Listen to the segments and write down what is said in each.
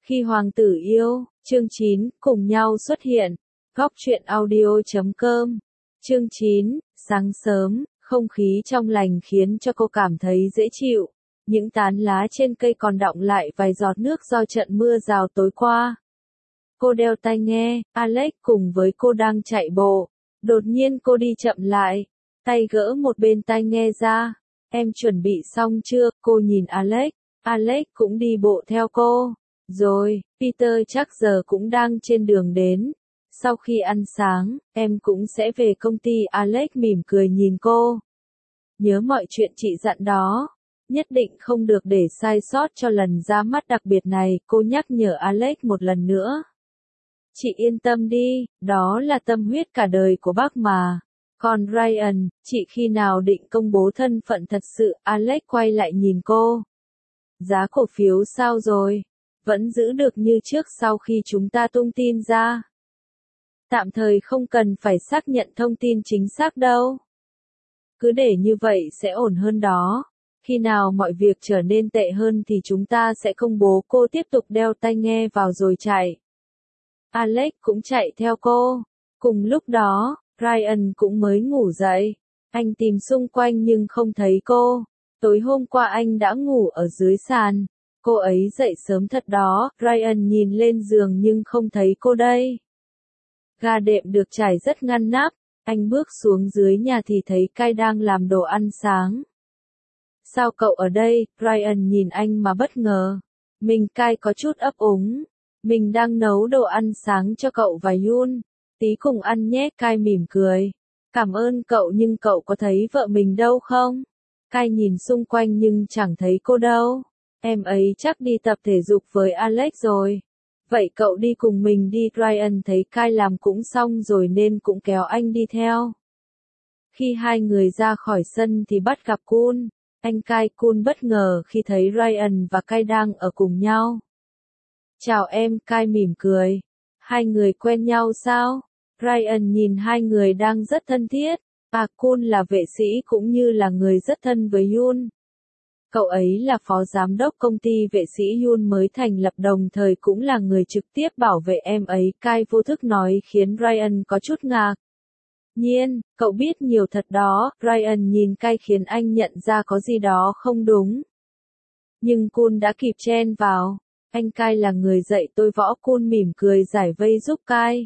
Khi hoàng tử yêu, chương 9, cùng nhau xuất hiện. Góc truyện audio.com. Chương 9, sáng sớm, không khí trong lành khiến cho cô cảm thấy dễ chịu. Những tán lá trên cây còn đọng lại vài giọt nước do trận mưa rào tối qua. Cô đeo tai nghe, Alex cùng với cô đang chạy bộ. Đột nhiên cô đi chậm lại, tay gỡ một bên tai nghe ra. Em chuẩn bị xong chưa? Cô nhìn Alex. Alex cũng đi bộ theo cô. Rồi, Peter chắc giờ cũng đang trên đường đến. Sau khi ăn sáng, em cũng sẽ về công ty. Alex mỉm cười nhìn cô. Nhớ mọi chuyện chị dặn đó. Nhất định không được để sai sót cho lần ra mắt đặc biệt này, cô nhắc nhở Alex một lần nữa. Chị yên tâm đi, đó là tâm huyết cả đời của bác mà. Còn Ryan, chị khi nào định công bố thân phận thật sự? Alex quay lại nhìn cô. Giá cổ phiếu sao rồi? Vẫn giữ được như trước sau khi chúng ta tung tin ra. Tạm thời không cần phải xác nhận thông tin chính xác đâu. Cứ để như vậy sẽ ổn hơn đó. Khi nào mọi việc trở nên tệ hơn thì chúng ta sẽ công bố. Cô tiếp tục đeo tai nghe vào rồi chạy. Alex cũng chạy theo cô. Cùng lúc đó, Ryan cũng mới ngủ dậy. Anh tìm xung quanh nhưng không thấy cô. Tối hôm qua anh đã ngủ ở dưới sàn. Cô ấy dậy sớm thật đó. Ryan nhìn lên giường nhưng không thấy cô đây. Ga đệm được trải rất ngăn nắp. Anh bước xuống dưới nhà thì thấy Kai đang làm đồ ăn sáng. Sao cậu ở đây? Ryan nhìn anh mà bất ngờ. Mình Kai có chút ấp úng. Mình đang nấu đồ ăn sáng cho cậu và Yun. Tí cùng ăn nhé. Kai mỉm cười. Cảm ơn cậu nhưng cậu có thấy vợ mình đâu không? Kai nhìn xung quanh nhưng chẳng thấy cô đâu. Em ấy chắc đi tập thể dục với Alex rồi. Vậy cậu đi cùng mình đi. Ryan thấy Kai làm cũng xong rồi nên cũng kéo anh đi theo. Khi hai người ra khỏi sân thì bắt gặp Kun. Anh Kai. Kun bất ngờ khi thấy Ryan và Kai đang ở cùng nhau. Chào em. Kai mỉm cười. Hai người quen nhau sao? Ryan nhìn hai người đang rất thân thiết. Kun là vệ sĩ cũng như là người rất thân với Yun. Cậu ấy là phó giám đốc công ty vệ sĩ Yun mới thành lập đồng thời cũng là người trực tiếp bảo vệ em ấy. Kai vô thức nói khiến Ryan có chút ngạc nhiên. Cậu biết nhiều thật đó. Ryan nhìn Kai khiến anh nhận ra có gì đó không đúng. Nhưng Kun đã kịp chen vào. Anh Kai là người dạy tôi võ. Kun mỉm cười giải vây giúp Kai.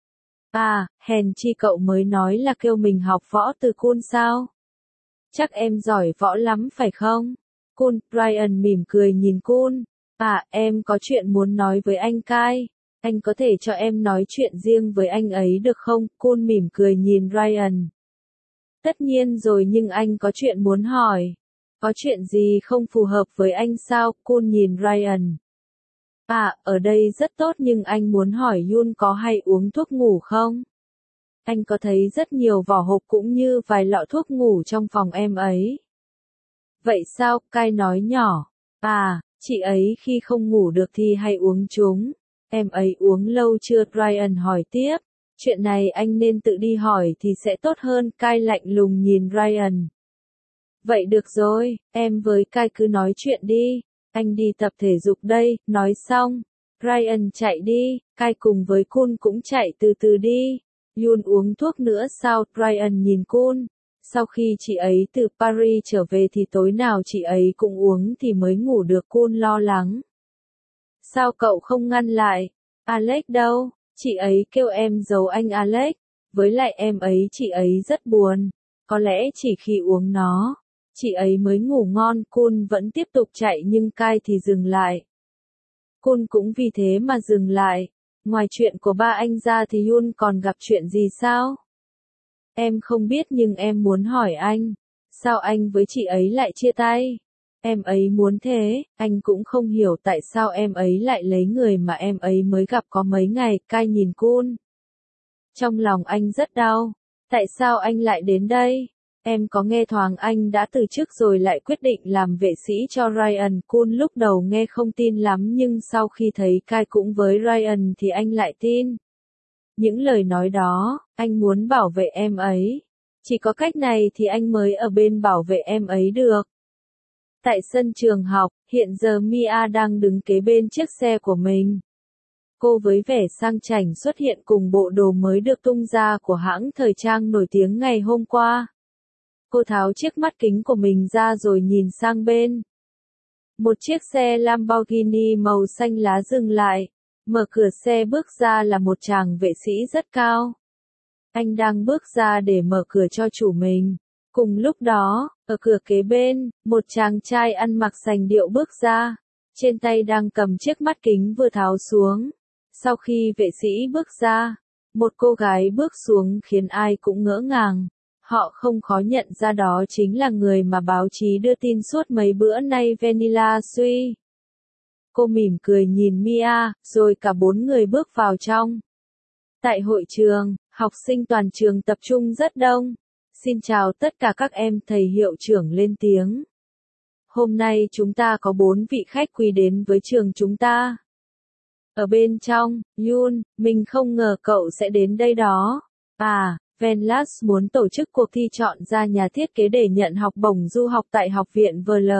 Hèn chi cậu mới nói là kêu mình học võ từ Kun sao? Chắc em giỏi võ lắm phải không? Kun. Ryan mỉm cười nhìn Kun. Em có chuyện muốn nói với anh Kai. Anh có thể cho em nói chuyện riêng với anh ấy được không? Kun mỉm cười nhìn Ryan. Tất nhiên rồi nhưng anh có chuyện muốn hỏi. Có chuyện gì không phù hợp với anh sao? Kun nhìn Ryan. Ở đây rất tốt nhưng anh muốn hỏi Yun có hay uống thuốc ngủ không? Anh có thấy rất nhiều vỏ hộp cũng như vài lọ thuốc ngủ trong phòng em ấy. Vậy sao? Kai nói nhỏ. Chị ấy khi không ngủ được thì hay uống chúng. Em ấy uống lâu chưa? Ryan hỏi tiếp. Chuyện này anh nên tự đi hỏi thì sẽ tốt hơn. Kai lạnh lùng nhìn Ryan. Vậy được rồi, em với Kai cứ nói chuyện đi. Anh đi tập thể dục đây. Nói xong, Ryan chạy đi. Kai cùng với Kun cũng chạy từ từ đi. Yun uống thuốc nữa sao? Ryan nhìn Kun. Sau khi chị ấy từ Paris trở về thì tối nào chị ấy cũng uống thì mới ngủ được. Kun lo lắng. Sao cậu không ngăn lại? Alex đâu? Chị ấy kêu em giấu anh Alex. Với lại em ấy chị ấy rất buồn. Có lẽ chỉ khi uống nó, chị ấy mới ngủ ngon. Kun vẫn tiếp tục chạy nhưng Kai thì dừng lại. Kun cũng vì thế mà dừng lại. Ngoài chuyện của ba anh ra thì Yun còn gặp chuyện gì sao? Em không biết nhưng em muốn hỏi anh. Sao anh với chị ấy lại chia tay? Em ấy muốn thế, anh cũng không hiểu tại sao em ấy lại lấy người mà em ấy mới gặp có mấy ngày. Kai nhìn Kun. Trong lòng anh rất đau. Tại sao anh lại đến đây? Em có nghe thoáng anh đã từ chức rồi lại quyết định làm vệ sĩ cho Ryan. Kun lúc đầu nghe không tin lắm nhưng sau khi thấy Kai cũng với Ryan thì anh lại tin. Những lời nói đó, anh muốn bảo vệ em ấy. Chỉ có cách này thì anh mới ở bên bảo vệ em ấy được. Tại sân trường học, hiện giờ Mia đang đứng kế bên chiếc xe của mình. Cô với vẻ sang chảnh xuất hiện cùng bộ đồ mới được tung ra của hãng thời trang nổi tiếng ngày hôm qua. Cô tháo chiếc mắt kính của mình ra rồi nhìn sang bên. Một chiếc xe Lamborghini màu xanh lá dừng lại. Mở cửa xe bước ra là một chàng vệ sĩ rất cao. Anh đang bước ra để mở cửa cho chủ mình. Cùng lúc đó, ở cửa kế bên, một chàng trai ăn mặc sành điệu bước ra. Trên tay đang cầm chiếc mắt kính vừa tháo xuống. Sau khi vệ sĩ bước ra, một cô gái bước xuống khiến ai cũng ngỡ ngàng. Họ không khó nhận ra đó chính là người mà báo chí đưa tin suốt mấy bữa nay, Vanilla Sui. Cô mỉm cười nhìn Mia, rồi cả bốn người bước vào trong. Tại hội trường, học sinh toàn trường tập trung rất đông. Xin chào tất cả các em, thầy hiệu trưởng lên tiếng. Hôm nay chúng ta có 4 vị khách quý đến với trường chúng ta. Ở bên trong, Yoon, mình không ngờ cậu sẽ đến đây đó. Venlas muốn tổ chức cuộc thi chọn ra nhà thiết kế để nhận học bổng du học tại Học viện VL.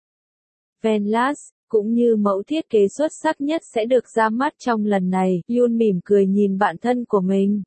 Venlas, cũng như mẫu thiết kế xuất sắc nhất sẽ được ra mắt trong lần này. Yoon mỉm cười nhìn bạn thân của mình.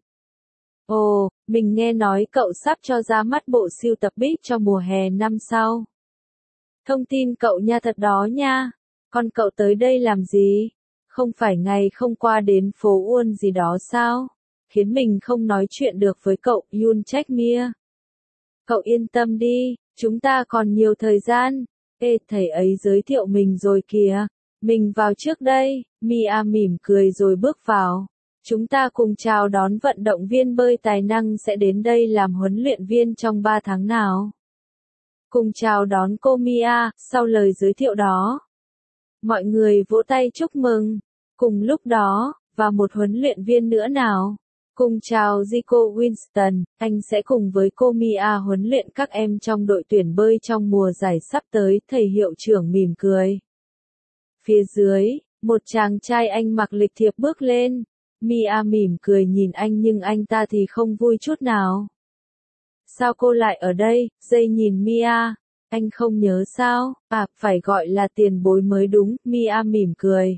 Ồ, mình nghe nói cậu sắp cho ra mắt bộ sưu tập Big cho mùa hè năm sau. Thông tin cậu nha, thật đó nha. Còn cậu tới đây làm gì? Không phải ngày không qua đến phố Uôn gì đó sao? Khiến mình không nói chuyện được với cậu, Yoon trách Mia. Cậu yên tâm đi, chúng ta còn nhiều thời gian. Ê, thầy ấy giới thiệu mình rồi kìa. Mình vào trước đây. Mia mỉm cười rồi bước vào. Chúng ta cùng chào đón vận động viên bơi tài năng sẽ đến đây làm huấn luyện viên trong 3 tháng nào. Cùng chào đón cô Mia, sau lời giới thiệu đó. Mọi người vỗ tay chúc mừng. Cùng lúc đó, và một huấn luyện viên nữa nào. Cùng chào Zico Winston, anh sẽ cùng với cô Mia huấn luyện các em trong đội tuyển bơi trong mùa giải sắp tới, thầy hiệu trưởng mỉm cười. Phía dưới, một chàng trai anh mặc lịch thiệp bước lên. Mia mỉm cười nhìn anh nhưng anh ta thì không vui chút nào. Sao cô lại ở đây? Dây nhìn Mia. Anh không nhớ sao? Phải gọi là tiền bối mới đúng, Mia mỉm cười.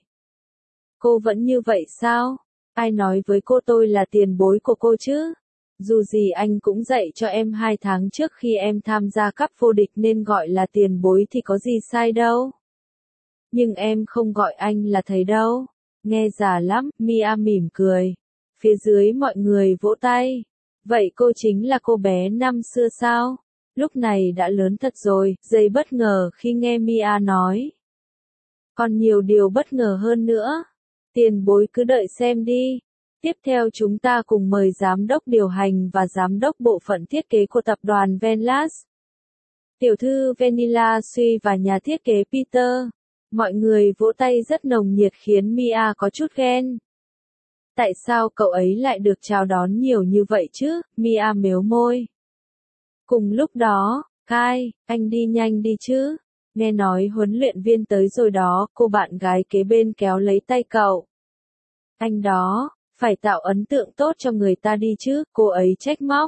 Cô vẫn như vậy sao? Ai nói với cô tôi là tiền bối của cô chứ? Dù gì anh cũng dạy cho em 2 tháng trước khi em tham gia cúp vô địch nên gọi là tiền bối thì có gì sai đâu. Nhưng em không gọi anh là thầy đâu. Nghe già lắm, Mia mỉm cười. Phía dưới mọi người vỗ tay. Vậy cô chính là cô bé năm xưa sao? Lúc này đã lớn thật rồi, Dây bất ngờ khi nghe Mia nói. Còn nhiều điều bất ngờ hơn nữa. Tiền bối cứ đợi xem đi. Tiếp theo chúng ta cùng mời giám đốc điều hành và giám đốc bộ phận thiết kế của tập đoàn Venlas. Tiểu thư Vanilla Sui và nhà thiết kế Peter. Mọi người vỗ tay rất nồng nhiệt khiến Mia có chút ghen. Tại sao cậu ấy lại được chào đón nhiều như vậy chứ? Mia mếu môi. Cùng lúc đó, Kai, anh đi nhanh đi chứ. Nghe nói huấn luyện viên tới rồi đó, cô bạn gái kế bên kéo lấy tay cậu. Anh đó, phải tạo ấn tượng tốt cho người ta đi chứ, cô ấy trách móc.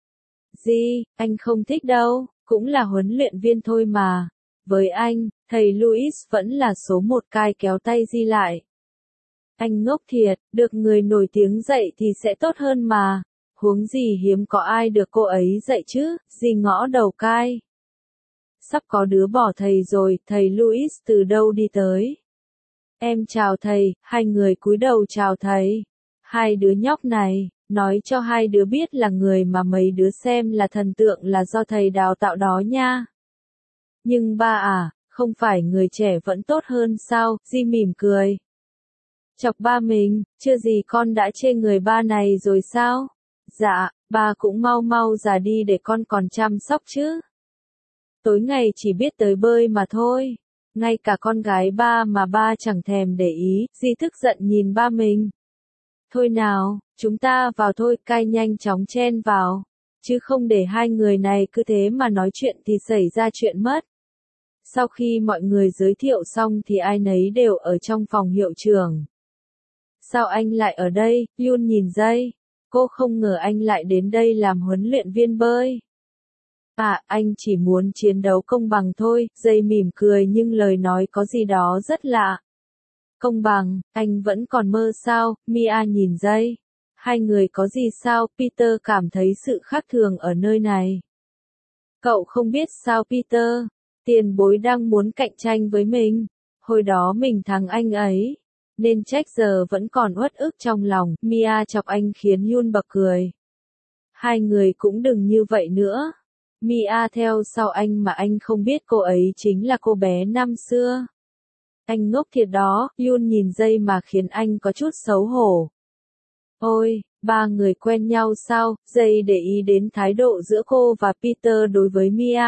Gì, anh không thích đâu, cũng là huấn luyện viên thôi mà. Với anh, thầy Louis vẫn là số 1. Kai kéo tay Di lại. Anh ngốc thiệt, được người nổi tiếng dạy thì sẽ tốt hơn mà. Huống gì hiếm có ai được cô ấy dạy chứ, Di ngõ đầu Kai. Sắp có đứa bỏ thầy rồi, thầy Louis từ đâu đi tới. Em chào thầy, hai người cúi đầu chào thầy. Hai đứa nhóc này, nói cho hai đứa biết là người mà mấy đứa xem là thần tượng là do thầy đào tạo đó nha. Nhưng ba không phải người trẻ vẫn tốt hơn sao, Di mỉm cười. Chọc ba mình, chưa gì con đã chê người ba này rồi sao? Dạ, ba cũng mau mau già đi để con còn chăm sóc chứ. Tối ngày chỉ biết tới bơi mà thôi. Ngay cả con gái ba mà ba chẳng thèm để ý, Di tức giận nhìn ba mình. Thôi nào, chúng ta vào thôi, Kai nhanh chóng chen vào. Chứ không để hai người này cứ thế mà nói chuyện thì xảy ra chuyện mất. Sau khi mọi người giới thiệu xong thì ai nấy đều ở trong phòng hiệu trưởng. Sao anh lại ở đây? Yoon nhìn Dây. Cô không ngờ anh lại đến đây làm huấn luyện viên bơi. À, anh chỉ muốn chiến đấu công bằng thôi, Jay mỉm cười nhưng lời nói có gì đó rất lạ. Công bằng, anh vẫn còn mơ sao, Mia nhìn Jay. Hai người có gì sao, Peter cảm thấy sự khác thường ở nơi này. Cậu không biết sao Peter, tiền bối đang muốn cạnh tranh với mình. Hồi đó mình thắng anh ấy. Nên trách giờ vẫn còn uất ức trong lòng, Mia chọc anh khiến Yoon bật cười. Hai người cũng đừng như vậy nữa. Mia theo sau anh mà anh không biết cô ấy chính là cô bé năm xưa. Anh ngốc thiệt đó, Yoon nhìn Jay mà khiến anh có chút xấu hổ. Ôi, ba người quen nhau sao, Jay để ý đến thái độ giữa cô và Peter đối với Mia.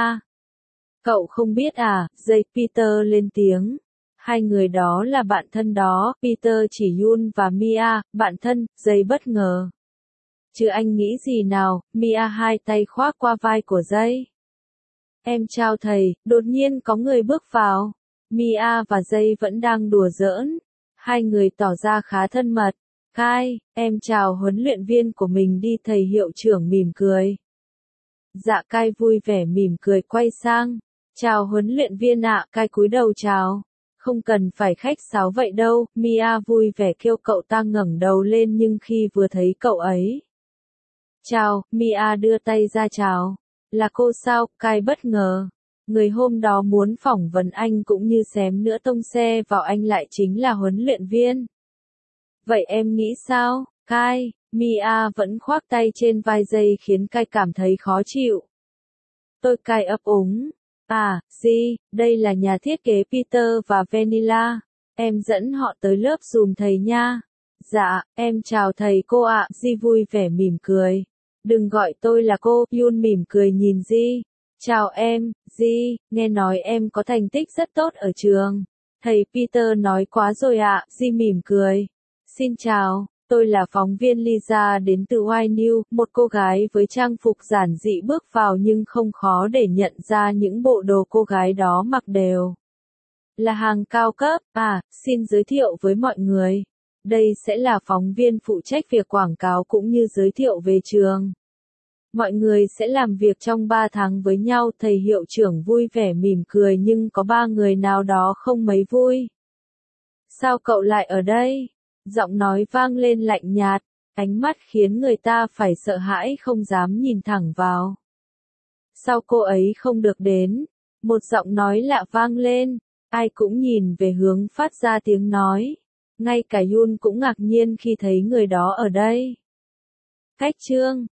Cậu không biết à, Jay Peter lên tiếng. Hai người đó là bạn thân đó, Peter chỉ Yoon và Mia, bạn thân, Jay bất ngờ. Chứ anh nghĩ gì nào, Mia hai tay khoác qua vai của Jay. Em chào thầy, đột nhiên có người bước vào. Mia và Jay vẫn đang đùa giỡn. Hai người tỏ ra khá thân mật. Kai, em chào huấn luyện viên của mình đi, thầy hiệu trưởng mỉm cười. Dạ Kai vui vẻ mỉm cười quay sang. Chào huấn luyện viên ạ, Kai cúi đầu chào. Không cần phải khách sáo vậy đâu, Mia vui vẻ kêu cậu ta ngẩng đầu lên nhưng khi vừa thấy cậu ấy. Chào, Mia đưa tay ra chào. Là cô sao, Kai bất ngờ. Người hôm đó muốn phỏng vấn anh cũng như xém nữa tông xe vào anh lại chính là huấn luyện viên. Vậy em nghĩ sao, Kai? Mia vẫn khoác tay trên vai Jay khiến Kai cảm thấy khó chịu. Tôi Kai ấp úng. À, Ji, đây là nhà thiết kế Peter và Vanilla. Em dẫn họ tới lớp dùm thầy nha. Dạ, em chào thầy cô ạ, Ji vui vẻ mỉm cười. Đừng gọi tôi là cô, Yoon mỉm cười nhìn Ji. Chào em, Ji, nghe nói em có thành tích rất tốt ở trường. Thầy Peter nói quá rồi ạ, Ji mỉm cười. Xin chào, tôi là phóng viên Lisa đến từ Y News, một cô gái với trang phục giản dị bước vào nhưng không khó để nhận ra những bộ đồ cô gái đó mặc đều là hàng cao cấp. À, xin giới thiệu với mọi người. Đây sẽ là phóng viên phụ trách việc quảng cáo cũng như giới thiệu về trường. Mọi người sẽ làm việc trong 3 tháng với nhau, thầy hiệu trưởng vui vẻ mỉm cười nhưng có 3 người nào đó không mấy vui. Sao cậu lại ở đây? Giọng nói vang lên lạnh nhạt, ánh mắt khiến người ta phải sợ hãi không dám nhìn thẳng vào. Sao cô ấy không được đến? Một giọng nói lạ vang lên, ai cũng nhìn về hướng phát ra tiếng nói. Ngay cả Yoon cũng ngạc nhiên khi thấy người đó ở đây. Cách chương